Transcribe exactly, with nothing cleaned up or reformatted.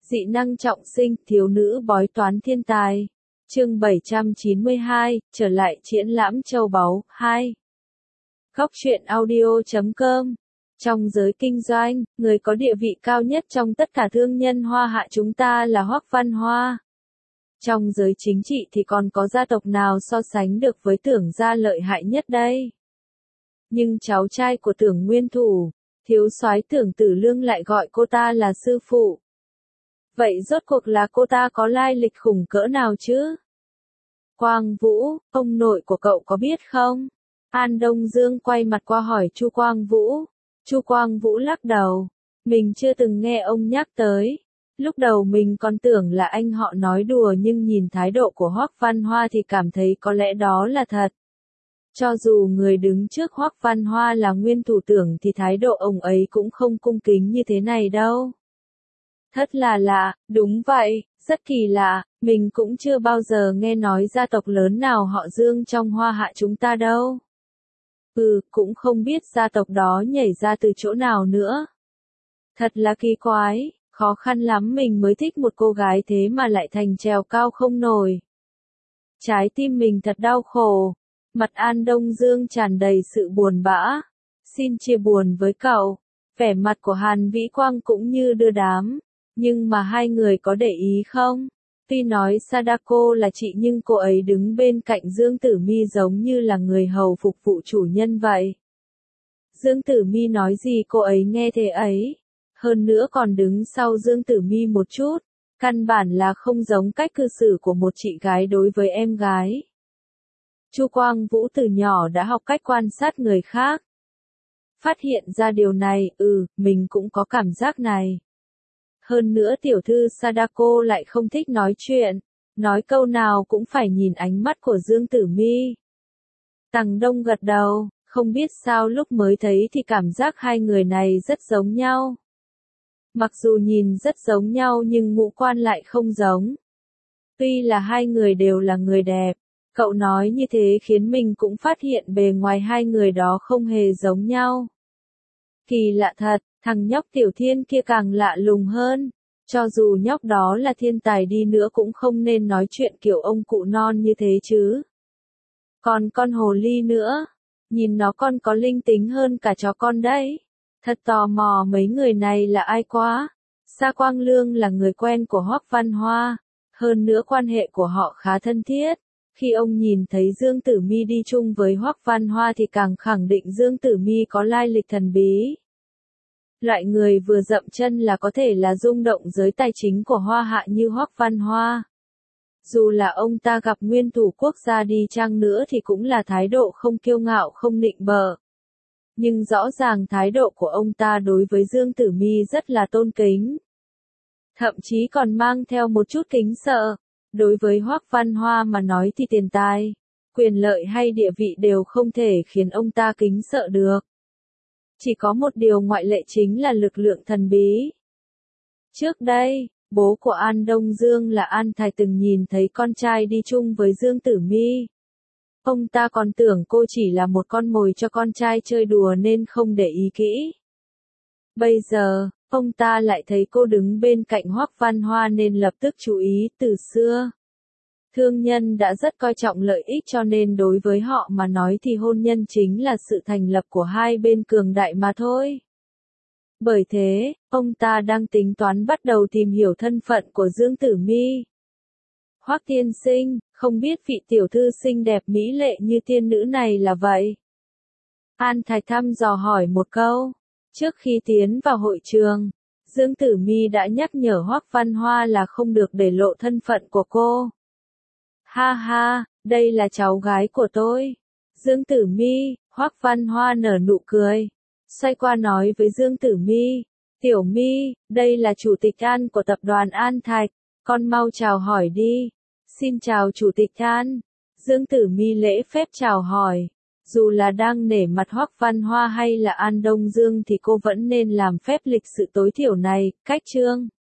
Dị năng trọng sinh, thiếu nữ bói toán thiên tài. Chương bảy trăm chín mươi hai, trở lại triển lãm châu báu, hai. Góc truyện audio chấm com. Trong giới kinh doanh, người có địa vị cao nhất trong tất cả thương nhân Hoa Hạ chúng ta là Hoắc Văn Hoa. Trong giới chính trị thì còn có gia tộc nào so sánh được với Tưởng gia lợi hại nhất đây? Nhưng cháu trai của Tưởng Nguyên Thủ, thiếu soái Tưởng Tử Lương lại gọi cô ta là sư phụ. Vậy rốt cuộc là cô ta có lai lịch khủng cỡ nào chứ? Quang Vũ, ông nội của cậu có biết không? An Đông Dương quay mặt qua hỏi Chu Quang Vũ. Chu Quang Vũ lắc đầu. Mình chưa từng nghe ông nhắc tới. Lúc đầu mình còn tưởng là anh họ nói đùa, nhưng nhìn thái độ của Hoắc Văn Hoa thì cảm thấy có lẽ đó là thật. Cho dù người đứng trước Hoắc Văn Hoa là nguyên thủ Tưởng thì thái độ ông ấy cũng không cung kính như thế này đâu. Thật là lạ, đúng vậy, rất kỳ lạ, mình cũng chưa bao giờ nghe nói gia tộc lớn nào họ Dương trong Hoa Hạ chúng ta đâu. Ừ, cũng không biết gia tộc đó nhảy ra từ chỗ nào nữa. Thật là kỳ quái, khó khăn lắm mình mới thích một cô gái thế mà lại thành trèo cao không nổi. Trái tim mình thật đau khổ, mặt An Đông Dương tràn đầy sự buồn bã. Xin chia buồn với cậu, vẻ mặt của Hàn Vĩ Quang cũng như đưa đám. Nhưng mà hai người có để ý không? Tuy nói Sadako là chị nhưng cô ấy đứng bên cạnh Dương Tử Mi giống như là người hầu phục vụ chủ nhân vậy. Dương Tử Mi nói gì cô ấy nghe thế ấy. Hơn nữa còn đứng sau Dương Tử Mi một chút. Căn bản là không giống cách cư xử của một chị gái đối với em gái. Chu Quang Vũ từ nhỏ đã học cách quan sát người khác. Phát hiện ra điều này, ừ, mình cũng có cảm giác này. Hơn nữa tiểu thư Sadako lại không thích nói chuyện, nói câu nào cũng phải nhìn ánh mắt của Dương Tử Mi. Tằng Đông gật đầu, không biết sao lúc mới thấy thì cảm giác hai người này rất giống nhau. Mặc dù nhìn rất giống nhau nhưng ngũ quan lại không giống. Tuy là hai người đều là người đẹp, cậu nói như thế khiến mình cũng phát hiện bề ngoài hai người đó không hề giống nhau. Kỳ lạ thật. Thằng nhóc Tiểu Thiên kia càng lạ lùng hơn. Cho dù nhóc đó là thiên tài đi nữa cũng không nên nói chuyện kiểu ông cụ non như thế chứ. Còn con hồ ly nữa. Nhìn nó còn có linh tính hơn cả chó con đấy. Thật tò mò mấy người này là ai quá. Sa Quang Lương là người quen của Hoắc Văn Hoa. Hơn nữa quan hệ của họ khá thân thiết. Khi ông nhìn thấy Dương Tử Mi đi chung với Hoắc Văn Hoa thì càng khẳng định Dương Tử Mi có lai lịch thần bí. Loại người vừa dậm chân là có thể là rung động giới tài chính của Hoa Hạ như Hoắc Văn Hoa. Dù là ông ta gặp nguyên thủ quốc gia đi chăng nữa thì cũng là thái độ không kiêu ngạo không nịnh bợ. Nhưng rõ ràng thái độ của ông ta đối với Dương Tử Mi rất là tôn kính. Thậm chí còn mang theo một chút kính sợ. Đối với Hoắc Văn Hoa mà nói thì tiền tài, quyền lợi hay địa vị đều không thể khiến ông ta kính sợ được. Chỉ có một điều ngoại lệ chính là lực lượng thần bí. Trước đây, bố của An Đông Dương là An Thái từng nhìn thấy con trai đi chung với Dương Tử Mi. Ông ta còn tưởng cô chỉ là một con mồi cho con trai chơi đùa nên không để ý kỹ. Bây giờ, ông ta lại thấy cô đứng bên cạnh Hoắc Văn Hoa nên lập tức chú ý. Từ xưa, thương nhân đã rất coi trọng lợi ích cho nên đối với họ mà nói thì hôn nhân chính là sự thành lập của hai bên cường đại mà thôi. Bởi thế, ông ta đang tính toán bắt đầu tìm hiểu thân phận của Dương Tử Mi. Hoắc tiên sinh, không biết vị tiểu thư xinh đẹp mỹ lệ như tiên nữ này là vậy? An Thái thăm dò hỏi một câu. Trước khi tiến vào hội trường, Dương Tử Mi đã nhắc nhở Hoắc Văn Hoa là không được để lộ thân phận của cô. Ha ha, đây là cháu gái của tôi. Dương Tử Mi, Hoắc Văn Hoa nở nụ cười. Xoay qua nói với Dương Tử Mi. Tiểu Mi, đây là chủ tịch An của tập đoàn An Thạch. Con mau chào hỏi đi. Xin chào chủ tịch An. Dương Tử Mi lễ phép chào hỏi. Dù là đang nể mặt Hoắc Văn Hoa hay là An Đông Dương thì cô vẫn nên làm phép lịch sự tối thiểu này. Cách chương